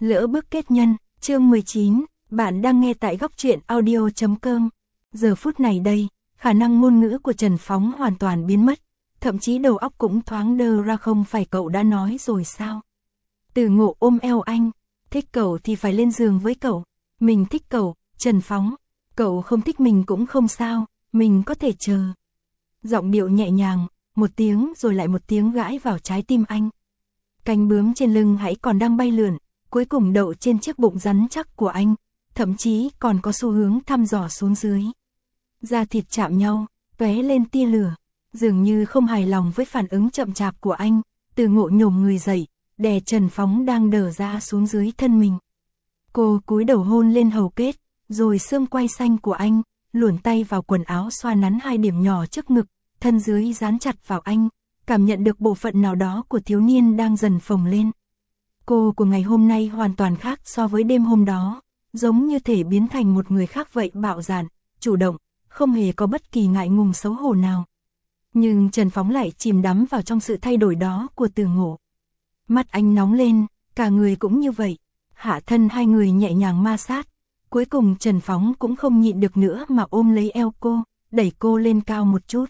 Lỡ bước kết nhân, chương 19, bạn đang nghe tại góc truyện audio.com. Giờ phút này đây, khả năng ngôn ngữ của Trần Phóng hoàn toàn biến mất, thậm chí đầu óc cũng thoáng đơ ra. Không phải cậu đã nói rồi sao? Từ Ngộ ôm eo anh, thích cậu thì phải lên giường với cậu, mình thích cậu, Trần Phóng, cậu không thích mình cũng không sao, mình có thể chờ. Giọng điệu nhẹ nhàng, một tiếng rồi lại một tiếng gãi vào trái tim anh. Cánh bướm trên lưng hãy còn đang bay lượn, cuối cùng đậu trên chiếc bụng rắn chắc của anh, thậm chí còn có xu hướng thăm dò xuống dưới. Da thịt chạm nhau, tóe lên tia lửa, dường như không hài lòng với phản ứng chậm chạp của anh, Từ Ngộ nhổm người dậy, đè Trần Phóng đang đờ ra xuống dưới thân mình. Cô cúi đầu hôn lên hầu kết, rồi xương quai xanh của anh, luồn tay vào quần áo xoa nắn hai điểm nhỏ trước ngực, thân dưới dán chặt vào anh, cảm nhận được bộ phận nào đó của thiếu niên đang dần phồng lên. Cô của ngày hôm nay hoàn toàn khác so với đêm hôm đó, giống như thể biến thành một người khác vậy, bạo dạn, chủ động, không hề có bất kỳ ngại ngùng xấu hổ nào. Nhưng Trần Phóng lại chìm đắm vào trong sự thay đổi đó của Từ Ngộ. Mắt anh nóng lên, cả người cũng như vậy, hạ thân hai người nhẹ nhàng ma sát. Cuối cùng Trần Phóng cũng không nhịn được nữa mà ôm lấy eo cô, đẩy cô lên cao một chút.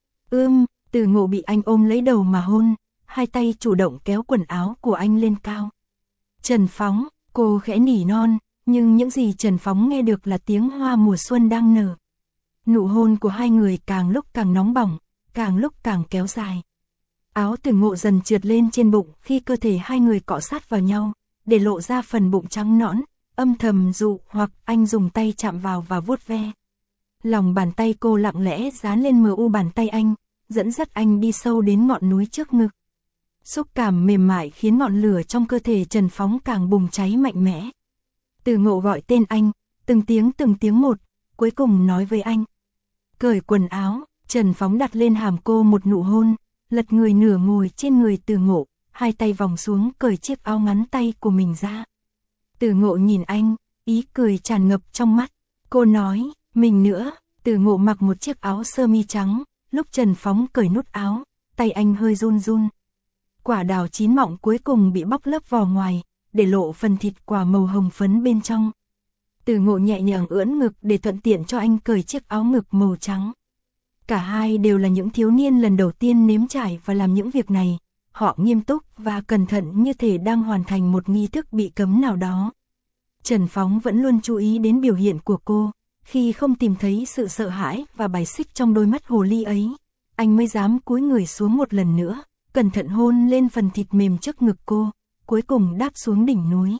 Từ Ngộ bị anh ôm lấy đầu mà hôn, hai tay chủ động kéo quần áo của anh lên cao. Trần Phóng, cô khẽ nỉ non, nhưng những gì Trần Phóng nghe được là tiếng hoa mùa xuân đang nở. Nụ hôn của hai người càng lúc càng nóng bỏng, càng lúc càng kéo dài. Áo Từ Ngộ dần trượt lên trên bụng khi cơ thể hai người cọ sát vào nhau, để lộ ra phần bụng trắng nõn, âm thầm dụ hoặc anh dùng tay chạm vào và vuốt ve. Lòng bàn tay cô lặng lẽ dán lên mu bàn tay anh, dẫn dắt anh đi sâu đến ngọn núi trước ngực. Xúc cảm mềm mại khiến ngọn lửa trong cơ thể Trần Phóng càng bùng cháy mạnh mẽ. Từ Ngộ gọi tên anh, từng tiếng một, cuối cùng nói với anh. Cởi quần áo, Trần Phóng đặt lên hàm cô một nụ hôn, lật người nửa ngồi trên người Từ Ngộ, hai tay vòng xuống cởi chiếc áo ngắn tay của mình ra. Từ Ngộ nhìn anh, ý cười tràn ngập trong mắt. Cô nói, mình nữa. Từ Ngộ mặc một chiếc áo sơ mi trắng, lúc Trần Phóng cởi nút áo, tay anh hơi run run. Quả đào chín mọng cuối cùng bị bóc lớp vỏ ngoài, để lộ phần thịt quả màu hồng phấn bên trong. Từ Ngộ nhẹ nhàng ưỡn ngực để thuận tiện cho anh cởi chiếc áo ngực màu trắng. Cả hai đều là những thiếu niên lần đầu tiên nếm trải và làm những việc này. Họ nghiêm túc và cẩn thận như thể đang hoàn thành một nghi thức bị cấm nào đó. Trần Phóng vẫn luôn chú ý đến biểu hiện của cô, khi không tìm thấy sự sợ hãi và bài xích trong đôi mắt hồ ly ấy, anh mới dám cúi người xuống một lần nữa, cẩn thận hôn lên phần thịt mềm trước ngực cô, cuối cùng đáp xuống đỉnh núi.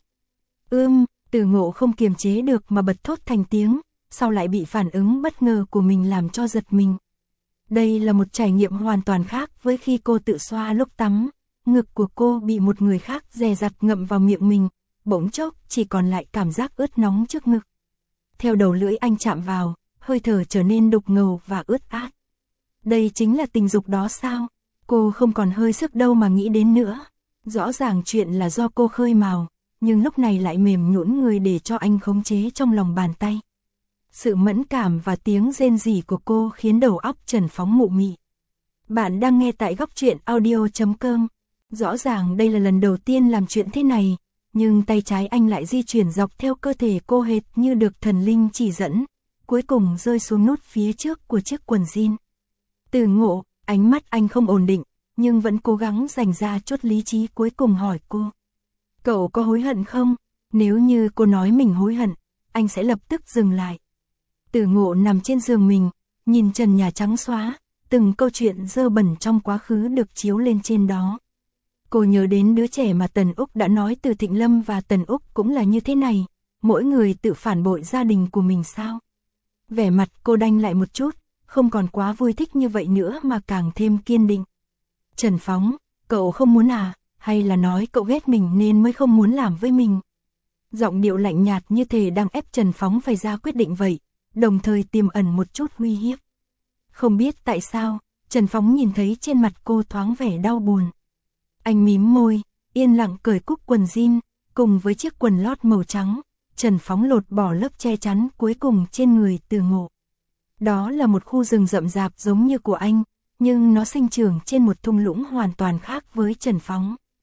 Từ Ngộ không kiềm chế được mà bật thốt thành tiếng, sau lại bị phản ứng bất ngờ của mình làm cho giật mình. Đây là một trải nghiệm hoàn toàn khác với khi cô tự xoa lúc tắm, ngực của cô bị một người khác dè dặt ngậm vào miệng mình, bỗng chốc chỉ còn lại cảm giác ướt nóng trước ngực. Theo đầu lưỡi anh chạm vào, hơi thở trở nên đục ngầu và ướt át. Đây chính là tình dục đó sao? Cô không còn hơi sức đâu mà nghĩ đến nữa. Rõ ràng chuyện là do cô khơi mào, nhưng lúc này lại mềm nhũn người để cho anh khống chế trong lòng bàn tay. Sự mẫn cảm và tiếng rên rỉ của cô khiến đầu óc Trần Phóng mụ mị. Bạn đang nghe tại góc truyện audio.com. Rõ ràng đây là lần đầu tiên làm chuyện thế này, nhưng tay trái anh lại di chuyển dọc theo cơ thể cô hệt như được thần linh chỉ dẫn, cuối cùng rơi xuống nút phía trước của chiếc quần jean. Từ Ngộ, ánh mắt anh không ổn định, nhưng vẫn cố gắng dành ra chút lý trí cuối cùng hỏi cô. Cậu có hối hận không? Nếu như cô nói mình hối hận, anh sẽ lập tức dừng lại. Từ Ngộ nằm trên giường mình, nhìn trần nhà trắng xóa, từng câu chuyện dơ bẩn trong quá khứ được chiếu lên trên đó. Cô nhớ đến đứa trẻ mà Tần Úc đã nói Từ Thịnh Lâm và Tần Úc cũng là như thế này, mỗi người tự phản bội gia đình của mình sao? Vẻ mặt cô đanh lại một chút, không còn quá vui thích như vậy nữa mà càng thêm kiên định. Trần Phóng, cậu không muốn à, hay là nói cậu ghét mình nên mới không muốn làm với mình? Giọng điệu lạnh nhạt như thể đang ép Trần Phóng phải ra quyết định vậy, đồng thời tiềm ẩn một chút uy hiếp. Không biết tại sao, Trần Phóng nhìn thấy trên mặt cô thoáng vẻ đau buồn. Anh mím môi, yên lặng cởi cúc quần jean, cùng với chiếc quần lót màu trắng, Trần Phóng lột bỏ lớp che chắn cuối cùng trên người Từ Ngộ. Đó là một khu rừng rậm rạp giống như của anh, nhưng nó sinh trưởng trên một thung lũng hoàn toàn khác với Trần Phóng.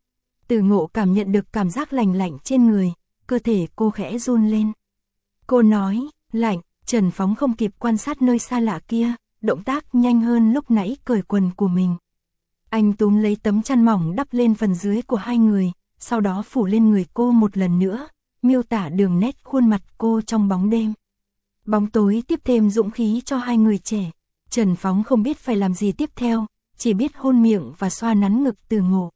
Từ Ngộ cảm nhận được cảm giác lạnh lạnh trên người, cơ thể cô khẽ run lên. Cô nói, lạnh, Trần Phóng không kịp quan sát nơi xa lạ kia, động tác nhanh hơn lúc nãy cởi quần của mình. Anh túm lấy tấm chăn mỏng đắp lên phần dưới của hai người, sau đó phủ lên người cô một lần nữa, miêu tả đường nét khuôn mặt cô trong bóng đêm. Bóng tối tiếp thêm dũng khí cho hai người trẻ. Trần Phóng không biết phải làm gì tiếp theo, chỉ biết hôn miệng và xoa nắn ngực Từ Ngộ.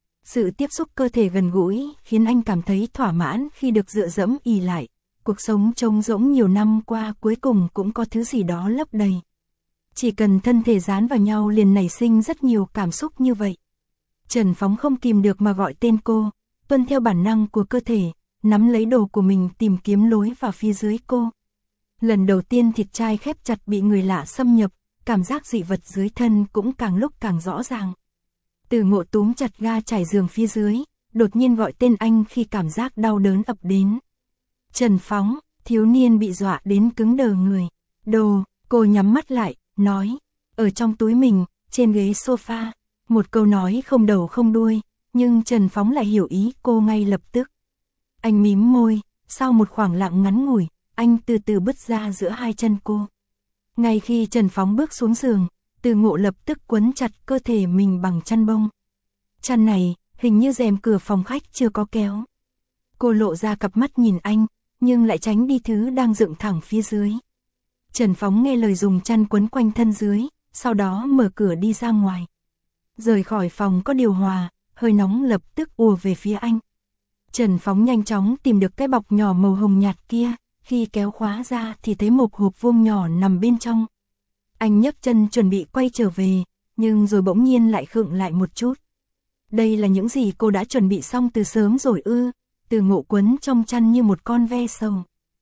Sự tiếp xúc cơ thể gần gũi khiến anh cảm thấy thỏa mãn khi được dựa dẫm ì lại. Cuộc sống trống rỗng nhiều năm qua cuối cùng cũng có thứ gì đó lấp đầy. Chỉ cần thân thể dán vào nhau liền nảy sinh rất nhiều cảm xúc như vậy. Trần Phóng không kìm được mà gọi tên cô, tuân theo bản năng của cơ thể, nắm lấy đồ của mình tìm kiếm lối vào phía dưới cô. Lần đầu tiên thịt trai khép chặt bị người lạ xâm nhập, cảm giác dị vật dưới thân cũng càng lúc càng rõ ràng. Từ Ngộ túm chặt ga trải giường phía dưới, đột nhiên gọi tên anh khi cảm giác đau đớn ập đến. Trần Phóng, thiếu niên bị dọa đến cứng đờ người. Đồ, cô nhắm mắt lại, nói, ở trong túi mình, trên ghế sofa. Một câu nói không đầu không đuôi, nhưng Trần Phóng lại hiểu ý cô ngay lập tức. Anh mím môi, sau một khoảng lặng ngắn ngủi, anh từ từ bứt ra giữa hai chân cô. Ngay khi Trần Phóng bước xuống giường, Từ Ngộ lập tức quấn chặt cơ thể mình bằng chăn bông. Chăn này, hình như rèm cửa phòng khách chưa có kéo. Cô lộ ra cặp mắt nhìn anh, nhưng lại tránh đi thứ đang dựng thẳng phía dưới. Trần Phóng nghe lời dùng chăn quấn quanh thân dưới, sau đó mở cửa đi ra ngoài. Rời khỏi phòng có điều hòa, hơi nóng lập tức ùa về phía anh. Trần Phóng nhanh chóng tìm được cái bọc nhỏ màu hồng nhạt kia, khi kéo khóa ra thì thấy một hộp vuông nhỏ nằm bên trong. Anh nhấc chân chuẩn bị quay trở về, nhưng rồi bỗng nhiên lại khựng lại một chút. Đây là những gì cô đã chuẩn bị xong từ sớm rồi ư? Từ Ngộ quấn trong chăn như một con ve sầu.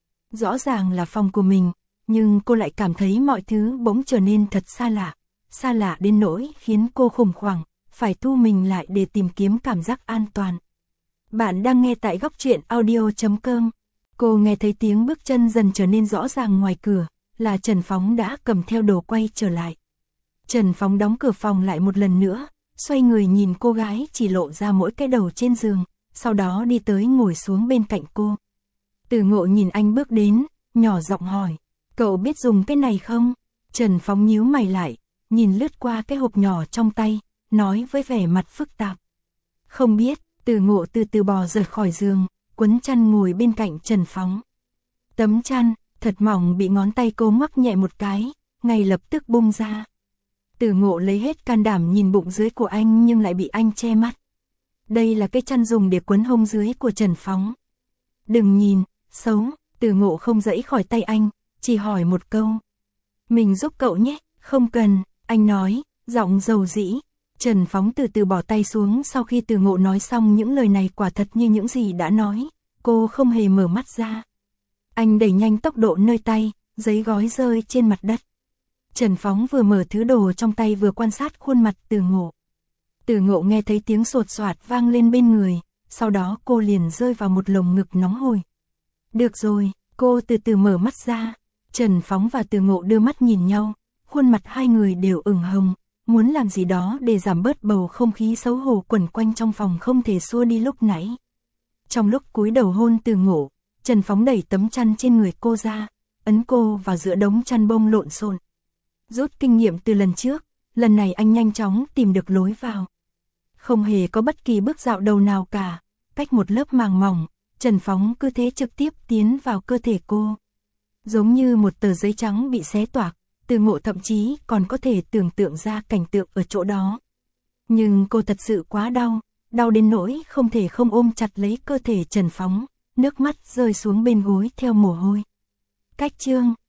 Rõ ràng là phòng của mình, nhưng cô lại cảm thấy mọi thứ bỗng trở nên thật xa lạ đến nỗi khiến cô khủng hoảng, phải thu mình lại để tìm kiếm cảm giác an toàn. Bạn đang nghe tại góc truyện audio.com. Cô nghe thấy tiếng bước chân dần trở nên rõ ràng ngoài cửa, là Trần Phóng đã cầm theo đồ quay trở lại. Trần Phóng đóng cửa phòng lại một lần nữa, xoay người nhìn cô gái chỉ lộ ra mỗi cái đầu trên giường, sau đó đi tới ngồi xuống bên cạnh cô. Từ Ngộ nhìn anh bước đến, nhỏ giọng hỏi, cậu biết dùng cái này không? Trần Phóng nhíu mày lại, nhìn lướt qua cái hộp nhỏ trong tay, nói với vẻ mặt phức tạp. Không biết. Từ Ngộ từ từ bò rời khỏi giường, quấn chăn ngồi bên cạnh Trần Phóng. Tấm chăn, thật mỏng bị ngón tay cô ngoắc nhẹ một cái, ngay lập tức bung ra. Từ Ngộ lấy hết can đảm nhìn bụng dưới của anh nhưng lại bị anh che mắt. Đây là cái chăn dùng để quấn hông dưới của Trần Phóng. Đừng nhìn, xấu, Từ Ngộ không giãy khỏi tay anh, chỉ hỏi một câu. Mình giúp cậu nhé, không cần, anh nói, giọng dầu dĩ. Trần Phóng từ từ bỏ tay xuống sau khi Từ Ngộ nói xong những lời này quả thật như những gì đã nói. Cô không hề mở mắt ra. Anh đẩy nhanh tốc độ nơi tay, giấy gói rơi trên mặt đất. Trần Phóng vừa mở thứ đồ trong tay vừa quan sát khuôn mặt Từ Ngộ. Từ Ngộ nghe thấy tiếng sột soạt vang lên bên người, sau đó cô liền rơi vào một lồng ngực nóng hổi. Được rồi, cô từ từ mở mắt ra. Trần Phóng và Từ Ngộ đưa mắt nhìn nhau, khuôn mặt hai người đều ửng hồng. Muốn làm gì đó để giảm bớt bầu không khí xấu hổ quẩn quanh trong phòng không thể xua đi lúc nãy. Trong lúc cúi đầu hôn Từ Ngộ, Trần Phóng đẩy tấm chăn trên người cô ra, ấn cô vào giữa đống chăn bông lộn xộn. Rút kinh nghiệm từ lần trước, lần này anh nhanh chóng tìm được lối vào. Không hề có bất kỳ bước dạo đầu nào cả, cách một lớp màng mỏng, Trần Phóng cứ thế trực tiếp tiến vào cơ thể cô. Giống như một tờ giấy trắng bị xé toạc. Từ Ngộ thậm chí còn có thể tưởng tượng ra cảnh tượng ở chỗ đó. Nhưng cô thật sự quá đau, đau đến nỗi không thể không ôm chặt lấy cơ thể Trần Phóng, nước mắt rơi xuống bên gối theo mồ hôi. Cách chương